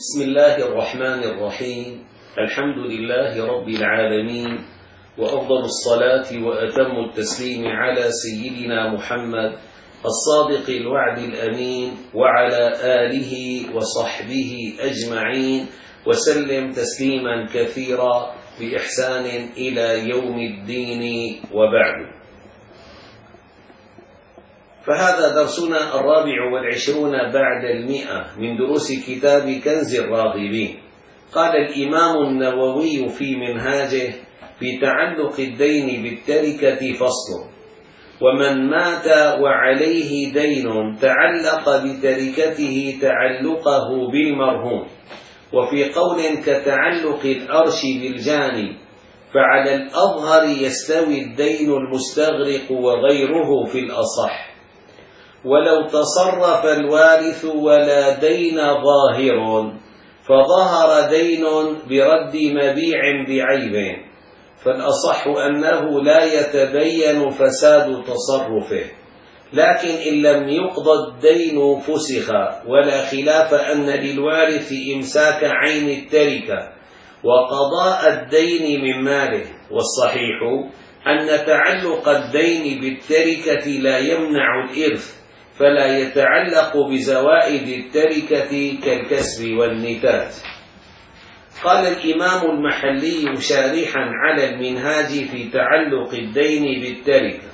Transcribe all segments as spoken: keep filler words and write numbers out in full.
بسم الله الرحمن الرحيم. الحمد لله رب العالمين، وأفضل الصلاة وأتم التسليم على سيدنا محمد الصادق الوعد الأمين وعلى آله وصحبه أجمعين وسلم تسليما كثيرا بإحسان إلى يوم الدين، وبعد. فهذا درسنا الرابع والعشرون بعد المئة من دروس كتاب كنز الراغبين. قال الإمام النووي في منهاجه: في تعلق الدين بالتركة فصل: ومن مات وعليه دين تعلق بتركته تعلقه بالمرهون. وفي قول كتعلق الأرش بالجاني، فعلى الأظهر يستوي الدين المستغرق وغيره في الأصح. ولو تصرف الوارث ولا دين ظاهر، فظهر دين برد مبيع بعيب، فالأصح أنه لا يتبين فساد تصرفه، لكن إن لم يقضى الدين فسخ، ولا خلاف أن للوارث إمساك عين التركة وقضاء الدين من ماله. والصحيح أن تعلق الدين بالتركة لا يمنع الإرث، فلا يتعلق بزوائد التركة كالكسب والنتاج. قال الإمام المحلي شارحا على المنهاج في تعلق الدين بالتركة: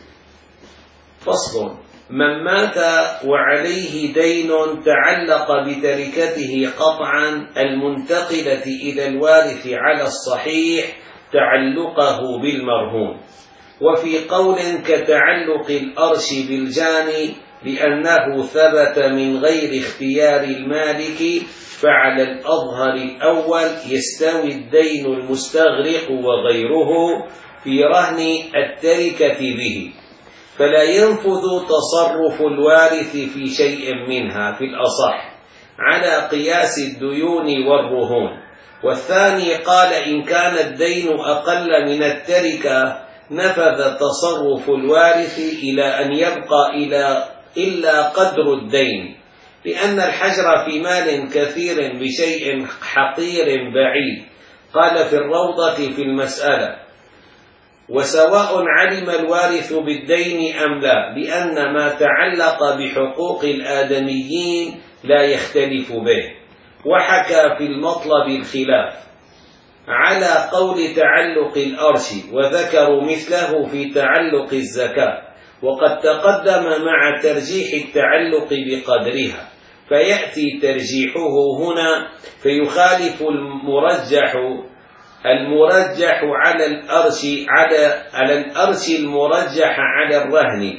فصل: من مات وعليه دين تعلق بتركته قطعا المنتقلة إلى الوارث على الصحيح تعلقه بالمرهون. وفي قول كتعلق الأرش بالجاني، لأنه ثبت من غير اختيار المالك، فعلى الأظهر الأول يستوي الدين المستغرق وغيره في رهن التركة به، فلا ينفذ تصرف الوارث في شيء منها في الأصح على قياس الديون والرهون. والثاني قال إن كان الدين أقل من التركة نفذ تصرف الوارث إلى أن يبقى إلى إلا قدر الدين، لأن الحجر في مال كثير بشيء حقير بعيد. قال في الروضة في المسألة: وسواء علم الوارث بالدين أم لا، لأن ما تعلق بحقوق الآدميين لا يختلف به. وحكى في المطلب الخلاف على قول تعلق الأرش، وذكروا مثله في تعلق الزكاة، وقد تقدم مع ترجيح التعلق بقدرها، فيأتي ترجيحه هنا فيخالف المرجح المرجح على الأرش على على الأرش المرجح على الرهن،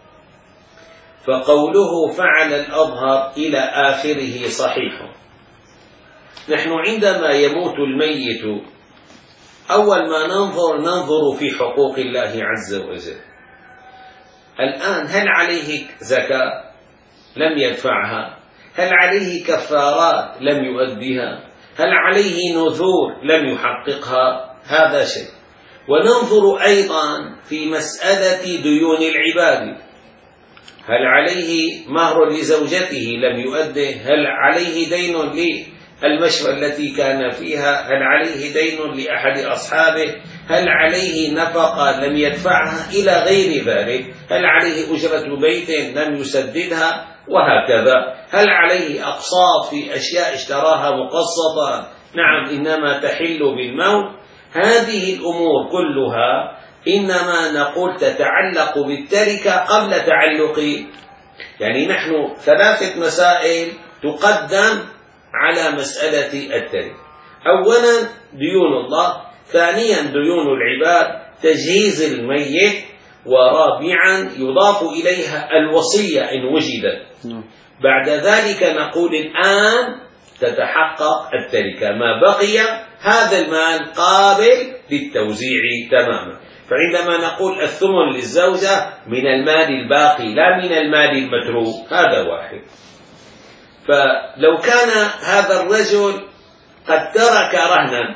فقوله فعل الأظهر إلى آخره صحيح. نحن عندما يموت الميت أول ما ننظر ننظر في حقوق الله عز وجل. الآن هل عليه زكاة؟ لم يدفعها. هل عليه كفارات؟ لم يؤديها. هل عليه نذور؟ لم يحققها. هذا شيء. وننظر أيضا في مسألة ديون العباد: هل عليه مهر لزوجته؟ لم يؤده. هل عليه دين للمشفى التي كان فيها؟ هل عليه دين لأحد أصحابه؟ هل عليه نفقة؟ لم يدفعها، إلى غير ذلك. هل عليه أجرة بيت؟ لم يسددها، وهكذا. هل عليه أقساط في أشياء اشتراها مقسطة؟ نعم، إنما تحل بالموت. هذه الأمور كلها إنما نقول تتعلق بالتركة قبل تعلق، يعني نحن ثلاثة مسائل تقدم على مسألة التركة: أولا ديون الله، ثانيا ديون العباد تجهيز الميت، ورابعا يضاف إليها الوصية إن وجدت. بعد ذلك نقول الآن تتحقق التركة، ما بقي هذا المال قابل للتوزيع تماما. فعندما نقول الثمن للزوجة من المال الباقي لا من المال المتروك، هذا واحد. فلو كان هذا الرجل قد ترك رهنا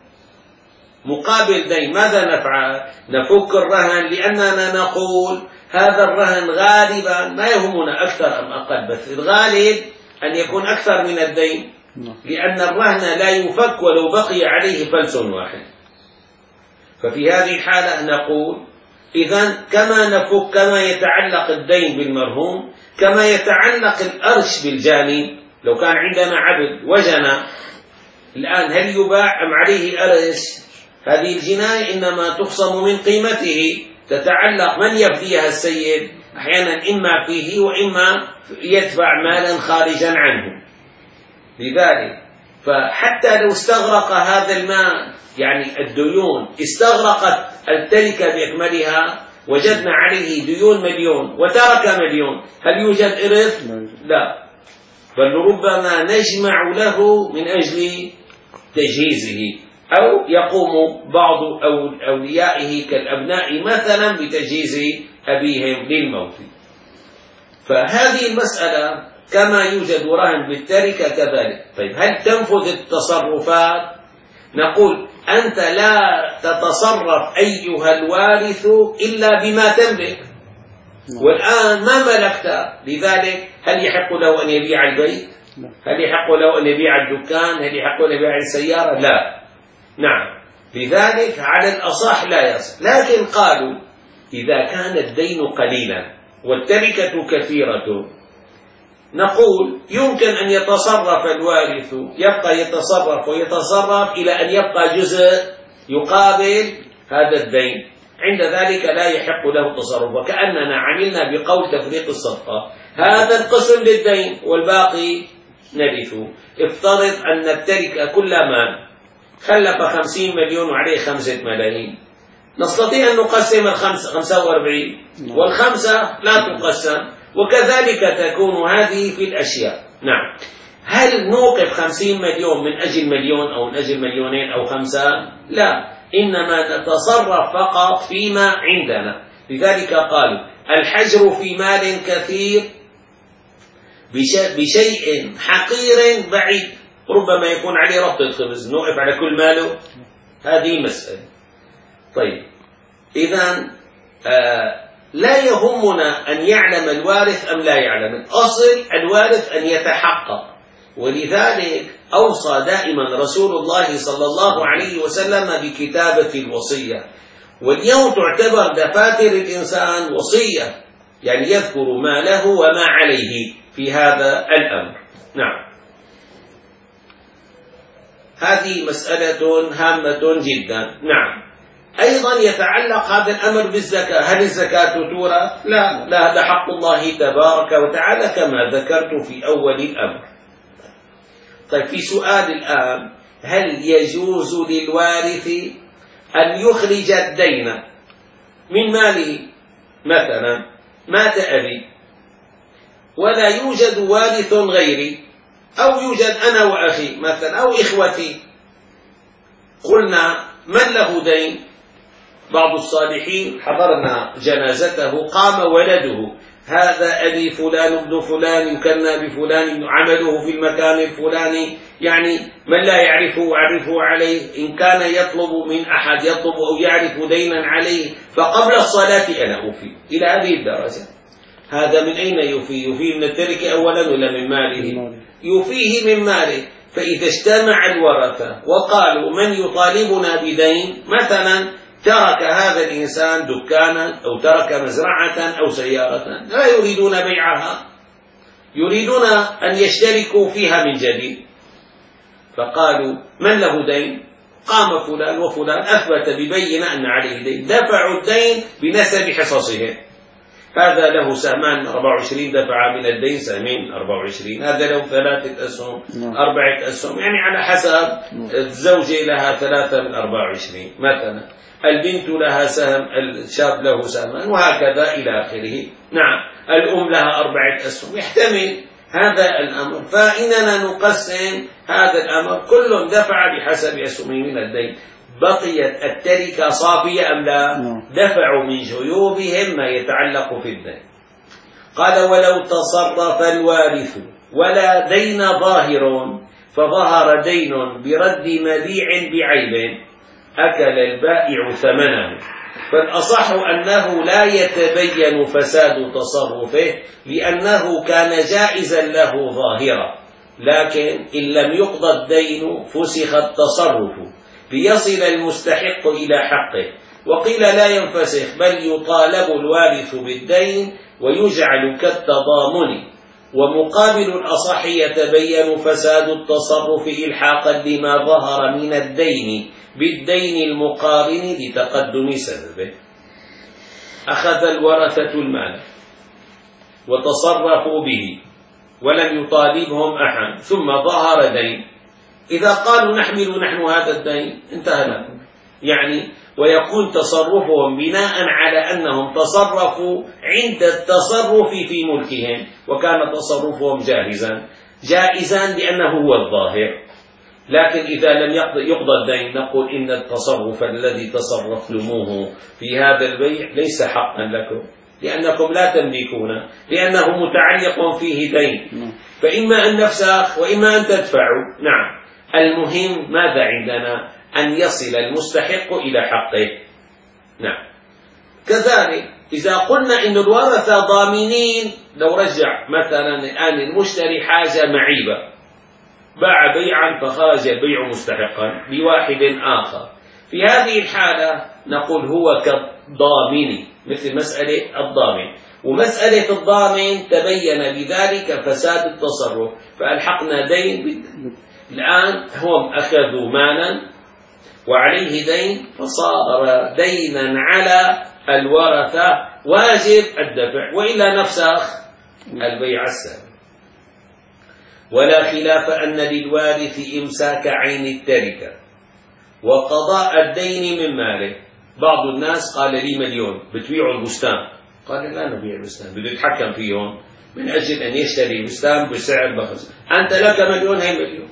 مقابل دين، ماذا نفعل؟ نفك الرهن، لأننا نقول هذا الرهن غالبا ما يهمنا أكثر أم أقل، بس الغالب أن يكون أكثر من الدين. لأن الرهن لا يفك ولو بقي عليه فلس واحد. ففي هذه الحالة نقول إذن كما نفك كما يتعلق الدين بالمرهون كما يتعلق الأرش بالجاني. لو كان عندنا عبد وجنى الآن هل يباع أم عليه أرش؟ هذه الجناية إنما تخصم من قيمته، تتعلق من يفديها السيد، أحيانا إما فيه وإما يدفع مالا خارجا عنه. لذلك فحتى لو استغرق هذا المال، يعني الديون استغرقت التركة بأكملها، وجدنا عليه ديون مليون وترك مليون، هل يوجد إرث؟ لا، بل ربما نجمع له من أجل تجهيزه، أو يقوم بعض أوليائه كالأبناء مثلا بتجهيز أبيهم للموت. فهذه المسألة كما يوجد رهن بالتركة كذلك. طيب هل تنفذ التصرفات؟ نقول أنت لا تتصرف أيها الوارث إلا بما تملك، والآن ما ملكت، لذلك هل يحق له أن يبيع البيت؟ هل يحق له أن يبيع الدكان؟ هل يحق له أن يبيع السيارة؟ لا. نعم، لذلك على الأصح لا يصح. لكن قالوا إذا كان الدين قليلا والتركة كثيرة، نقول يمكن أن يتصرف الوارث، يبقى يتصرف ويتصرف إلى أن يبقى جزء يقابل هذا الدين، عند ذلك لا يحق له التصرف. وكأننا عملنا بقول تفريق الصفقة، هذا القسم للدين والباقي نرثه. افترض أن التركة كلما خلف خمسين مليون وعليه خمسة ملايين، نستطيع أن نقسم الخمسة خمسة وأربعين والخمسة لا تقسم، وكذلك تكون هذه في الأشياء. نعم، هل نوقف خمسين مليون من أجل مليون أو من أجل مليونين أو خمسة؟ لا، إنما نتصرف فقط فيما عندنا. لذلك قالوا الحجر في مال كثير بشيء حقير بعيد، ربما يكون عليه ربطة خبز، نوقف على كل ماله؟ هذه مسألة. طيب إذن آه لا يهمنا أن يعلم الوارث أم لا يعلم، الأصل الوارث أن يتحقق. ولذلك أوصى دائما رسول الله صلى الله عليه وسلم بكتابة الوصية، واليوم تعتبر دفاتر الإنسان وصية، يعني يذكر ما له وما عليه في هذا الأمر. نعم، هذه مسألة هامة جدا. نعم، أيضا يتعلق هذا الأمر بالزكاة. هل الزكاة تورث؟ لا، لا، هذا حق الله تبارك وتعالى كما ذكرت في أول الأمر. طيب في سؤال الآن، هل يجوز للوارث أن يخرج الدين من ماله؟ مثلا مات أبي ولا يوجد وارث غيري، أو يوجد أنا وأخي مثلا أو إخوتي، قلنا من له دين؟ بعض الصالحين حضرنا جنازته، قام ولده، هذا أبي فلان ابن فلان يكنى بفلان عمله في المكان الفلاني، يعني من لا يعرفه يعرفه عليه، إن كان يطلب من أحد يطلب أو يعرف دينا عليه فقبل الصلاة أنا أوفي، إلى هذه الدرجة. هذا من أين يوفي؟ يوفيه من التركة أولا ولا من ماله؟ يوفيه من ماله. فإذا اجتمع الورثة وقالوا من يطالبنا بدين، مثلا ترك هذا الإنسان دكانا أو ترك مزرعة أو سيارة لا يريدون بيعها، يريدون أن يشتركوا فيها من جديد، فقالوا من له دين؟ قام فلان وفلان أثبت ببينة أن عليه دين، دفعوا الدين بنسب حصصهم، هذا له سهمان أربعة وعشرين دفع من الدين سهمين أربعة وعشرين، هذا له ثلاثة أسهم أربعة أسهم، يعني على حسب. الزوجة لها ثلاثة من أربعة وعشرين مثلا، البنت لها سهم، الشاب له سهمان، وهكذا إلى آخره. نعم، الأم لها أربعة أسهم، يحتمل هذا الأمر. فإننا نقسم هذا الأمر، كل دفع بحسب أسهمه من الدين. بقيت التركة صافية أم لا؟ دفعوا من جيوبهم ما يتعلق في الدين. قال ولو تصرف الوارث ولا دين ظاهر فظهر دين برد مبيع بعيب أكل البائع ثمنه، فالأصح أنه لا يتبين فساد تصرفه لأنه كان جائزا له ظاهرا، لكن إن لم يقضى الدين فسخ التصرف ليصل المستحق إلى حقه. وقيل لا ينفسخ بل يطالب الوارث بالدين ويجعل كالتضامن. ومقابل الأصح يتبين فساد التصرف إلحاقا لما ظهر من الدين بالدين المقارن لتقدم سببه. أخذ الورثة المال وتصرفوا به ولم يطالبهم أحد، ثم ظهر دين. إذا قالوا نحمل نحن هذا الدين انتهى لكم، يعني ويكون تصرفهم بناء على أنهم تصرفوا عند التصرف في ملكهم، وكان تصرفهم جاهزا جائزا لأنه هو الظاهر. لكن إذا لم يقضى الدين نقول إن التصرف الذي تصرفتموه في هذا البيع ليس حقا لكم، لأنكم لا تملكونه، لأنه متعلق فيه دين، فإما أن نفسخ وإما أن تدفعوا. نعم، المهم ماذا عندنا؟ أن يصل المستحق إلى حقه. نعم. كذلك إذا قلنا إن الورثة ضامنين، لو رجع مثلا الآن المشتري حاجة معيبة، باع بيعا فخرج البيع مستحقا بواحد آخر، في هذه الحالة نقول هو كالضامن، مثل مسألة الضامن. ومسألة الضامن تبين بذلك فساد التصرف، فألحقنا دين بالدين. الآن هم أخذوا مالا وعليه دين، فصار دينا على الورثة واجب الدفع، وإلا نفسخ البيع السابق. ولا خلاف أن للوارث إمساك عين التركة وقضاء الدين من ماله. بعض الناس قال لي مليون بتبيعوا البستان، قال لا نبيع البستان، بده يتحكم فيهم من أجل أن يشتري بستان بسعر بخس. أنت لك مليون، هي مليون.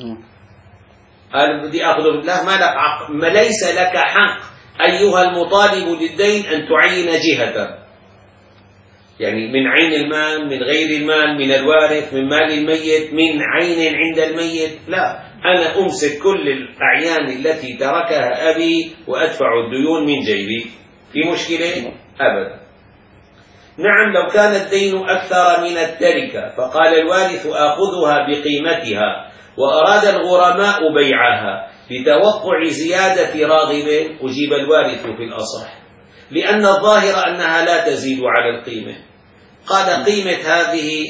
قال بدي أخذه، لا ما لك حق، ما ليس لك حق أيها المطالب للدين أن تعين جهة، يعني من عين المال، من غير المال، من الوارث، من مال الميت، من عين عند الميت. لا، أنا أمسك كل الأعيان التي تركها أبي وأدفع الديون من جيبي، في مشكلة؟ أبدا. نعم، لو كان الدين أكثر من التركة فقال الوارث آخذها بقيمتها وأراد الغرماء بيعها لتوقع زيادة راغب، أجيب الوارث في الأصح، لأن الظاهر أنها لا تزيد على القيمة. قال قيمة هذه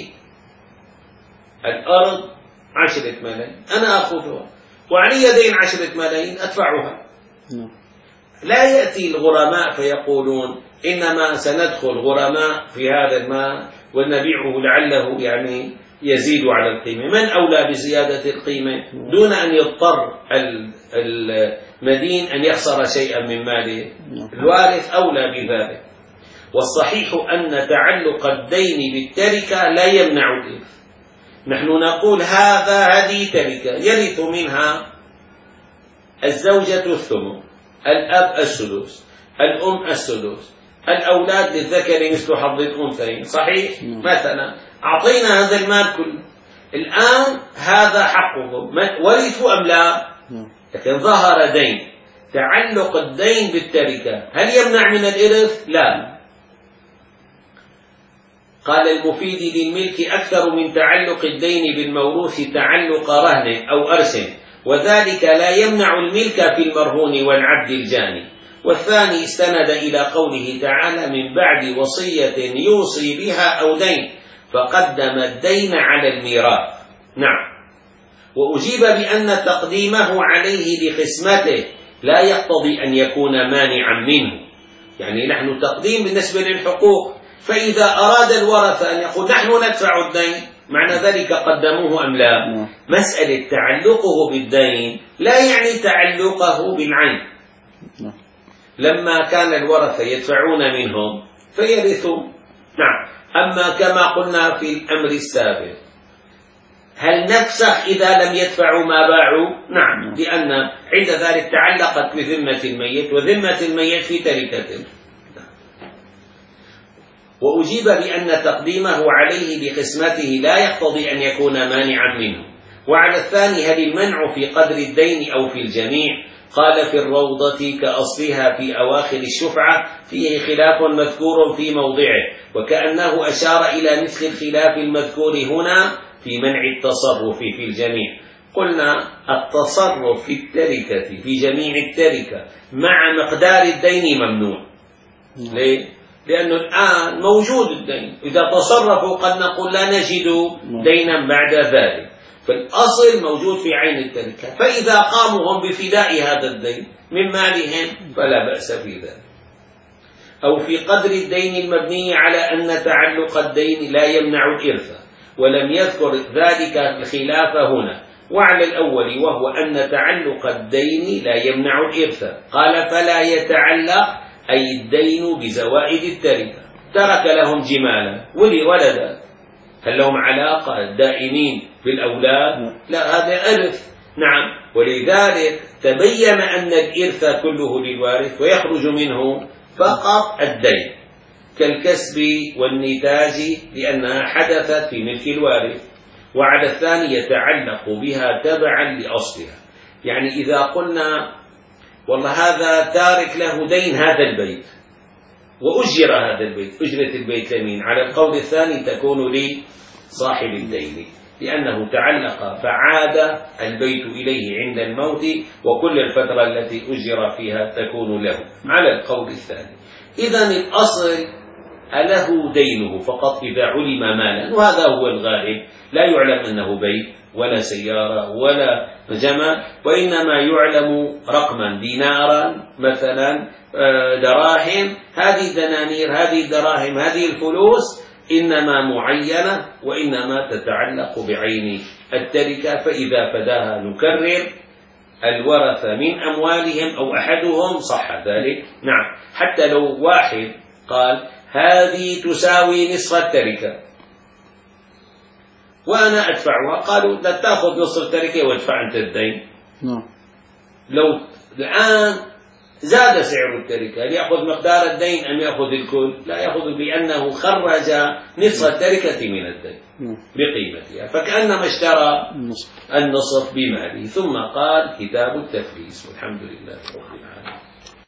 الأرض عشرة ملايين، أنا أخذها وعلي دين عشرة ملايين أدفعها. لا يأتي الغرماء فيقولون إنما سندخل غرماء في هذا المال ونبيعه لعله يعني يزيد على القيمة. من أولى بزيادة القيمة دون أن يضطر المدين أن يخسر شيئا من ماله؟ الوارث أولى بذلك. والصحيح أن تعلق الدين بالتركة لا يمنع الإرث. نحن نقول هذا هذه تركة يرث منها الزوجة الثمن، الأب السدس، الأم السدس، الأولاد للذكر مثل حظ الأنثيين، صحيح؟ مثلا أعطينا هذا المال كله، الآن هذا حقهم، ورثوا أم لا؟ لكن ظهر دين، تعلق الدين بالتركة هل يمنع من الإرث؟ لا. قال المفيد للملك أكثر من تعلق الدين بالموروث تعلق رهن أو أرث، وذلك لا يمنع الملك في المرهون والعبد الجاني. والثاني استند إلى قوله تعالى من بعد وصية يوصي بها أو دين، فقدم الدين على الميراث. نعم. وأجيب بأن تقديمه عليه لقسمته لا يقتضي أن يكون مانعا منه، يعني نحن تقديم بالنسبة للحقوق، فإذا أراد الورثة أن يقول نحن ندفع الدين معنى ذلك قدموه أم لا؟ مسألة تعلقه بالدين لا يعني تعلقه بالعين. لما كان الورثة يدفعون منهم فيرثوا. نعم. أما كما قلنا في الأمر السابق هل نفسخ إذا لم يدفعوا ما باعوا؟ نعم، لأن عند ذلك تعلقت بذمة الميت، وذمة الميت في تركته. وأجيب بأن تقديمه عليه بقسمته لا يقتضي أن يكون مانعا منه. وعلى الثاني هل المنع في قدر الدين أو في الجميع؟ قال في الروضة كأصلها في أواخر الشفعة فيه خلاف مذكور في موضعه، وكأنه أشار إلى مثل الخلاف المذكور هنا في منع التصرف في الجميع. قلنا التصرف في التركة في جميع التركة مع مقدار الدين ممنوع. ليه؟ لأنه الآن موجود الدين، إذا تصرفوا قد نقول لا نجد دينا بعد ذلك، فالأصل موجود في عين التركة، فإذا قاموا هم بفداء هذا الدين من مالهم فلا بأس في ذلك. أو في قدر الدين المبني على أن تعلق الدين لا يمنع الإرث، ولم يذكر ذلك الخلاف هنا، وعلى الأول وهو أن تعلق الدين لا يمنع الإرث، قال فلا يتعلق أي الدين بزوائد التركة. ترك لهم جمالا ولي ولدا، هل لهم علاقة دائمين بالأولاد؟ لا، هذا إرث. نعم، ولذلك تبين أن الإرث كله للوارث ويخرج منه فقط الدين كالكسب والنتاج لأنها حدثت في ملك الوارث، وعلى الثاني يتعلق بها تبعا لأصلها. يعني إذا قلنا والله هذا تارك له دين هذا البيت وأجر هذا البيت، أجرة البيت لمين؟ على القول الثاني تكون لصاحب الدين لأنه تعلق فعاد البيت إليه عند الموت، وكل الفترة التي أجر فيها تكون له على القول الثاني. إذن الأصل أله دينه فقط إذا علم مالا، وهذا هو الغالب، لا يعلم أنه بيت ولا سيارة ولا جمل، وإنما يعلم رقما دينارا مثلا، دراهم، هذه دنانير، هذه دراهم، هذه الفلوس إنما معينة وإنما تتعلق بعين التركة، فإذا فداها نكرر الورثة من أموالهم أو أحدهم صح ذلك. نعم، حتى لو واحد قال هذه تساوي نصف التركة وأنا أدفعها، قالوا لا تأخذ نصف التركة وادفع أنت الدين. لو الآن زاد سعر التركة، هل يأخذ مقدار الدين أم يأخذ الكل؟ لا، يأخذ بأنه خرج نصف التركة من الدين بقيمتها، فكأنما اشترى النصف بماله. ثم قال كتاب التفليس، والحمد لله رب العالمين.